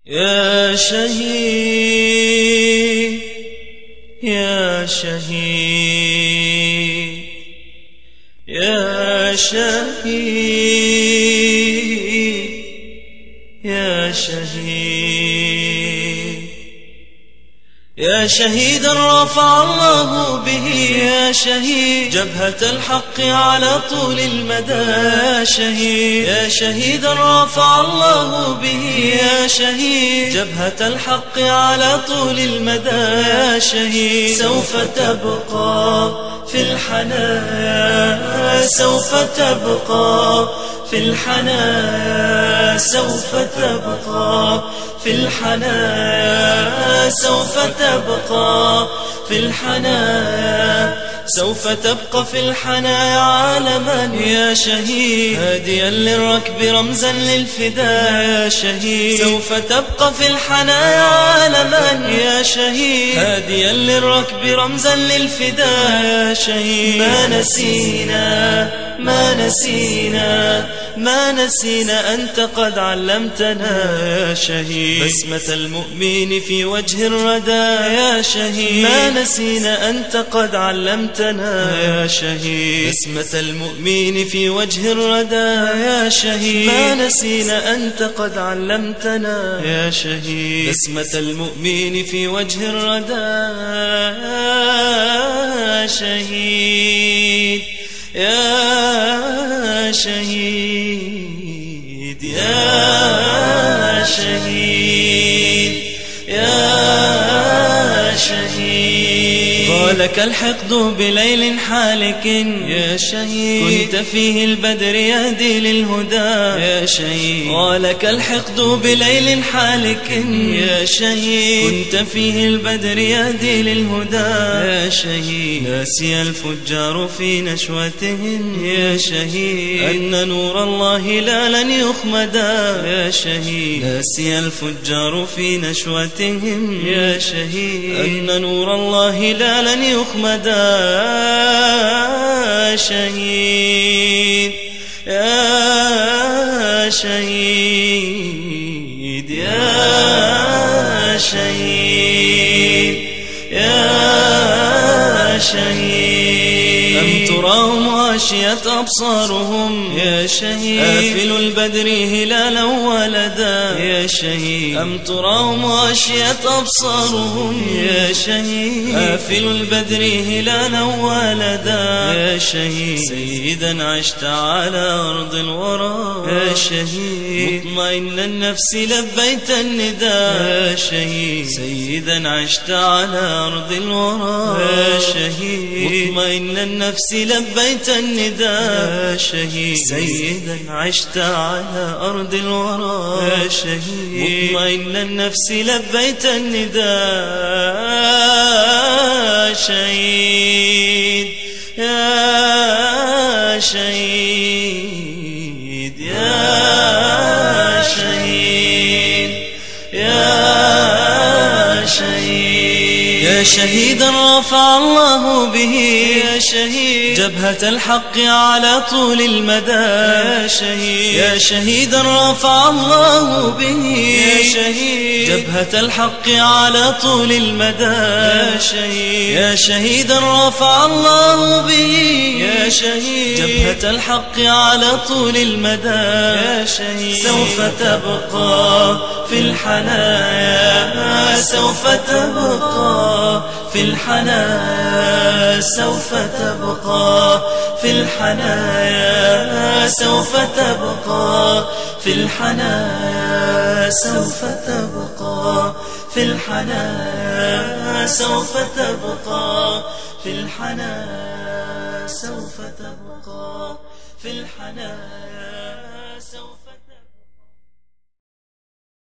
يا شهيد يا شهيد يا شهيد يا شهيد يا شهيدا رفع الله به يا شهيد جبهة الحق على طول المدى يا شهيد يا شهيدا رفع الله به يا شهيد جبهة الحق على طول المدى يا شهيد سوف تبقى في الحنايا سوف تبقى في الحنايا سوف تبقى في الحنايا سوف تبقى في الحنايا سوف تبقى في الحنايا عالما يا شهيد هاديا للركب رمزا للفداء يا شهيد سوف تبقى في الحنايا عالما يا شهيد هاديا للركب رمزا للفداء يا شهيد ما نسينا ما نسينا ما نسينا أنت قد علمتنا يا شهيد بسمة المؤمن في وجه الردى يا شهيد ما نسينا أنت قد علمتنا يا شهيد بسمة المؤمن في وجه الردى يا شهيد ما نسينا أنت قد علمتنا يا شهيد بسمة المؤمن في وجه الردى يا شهيد يا شهيد يا شهيد يا شهيد قالك الحقد بليل حالك يا شهيد كنت فيه البدر يهدي للهدى يا شهيد قالك الحقد بليل حالك يا شهيد كنت فيه البدر يهدي للهدى يا شهيد ناسي الفجار في نشوتهم يا شهيد أن نور الله لا لن يخمدا يا شهيد ناسي الفجار في نشوتهم يا شهيد أن نور الله لا لن يخمدا يا شهيد يا شهيد يا شهيد يا شهيد أم تراهم غاشية أبصارهم يا شهيد آفل البدر هلالا ولدا يا شهيد أم تراهم غاشية أبصارهم يا شهيد آفل البدر هلالا ولدا يا شهيد سيدا عشت على أرض الورى يا شهيد مطمئن النفس لبيت النداء يا شهيد سيدا عشت على أرض الورى يا شهيد مطمئن النفس لبيت النداء يا شهيد سيدا عشت على أرض الورى يا شهيد مطمئن النفس لبيت النداء يا شهيد يا شهيد يا شهيد يا شهيد يا شهيدا رفع الله به يا شهيد جبهة الحق على طول المدى يا شهيد يا شهيدا رفع الله به يا شهيد جبهة الحق على طول المدى يا شهيد يا شهيدا رفع الله به يا شهيد جبهة الحق على طول المدى يا شهيد سوف تبقى في الحنايا سوف تبقى في الحنايا سوف تبقى في الحنايا سوف تبقى في الحنايا سوف تبقى في الحنايا سوف تبقى في الحنايا سوف تبقى في الحنايا سوف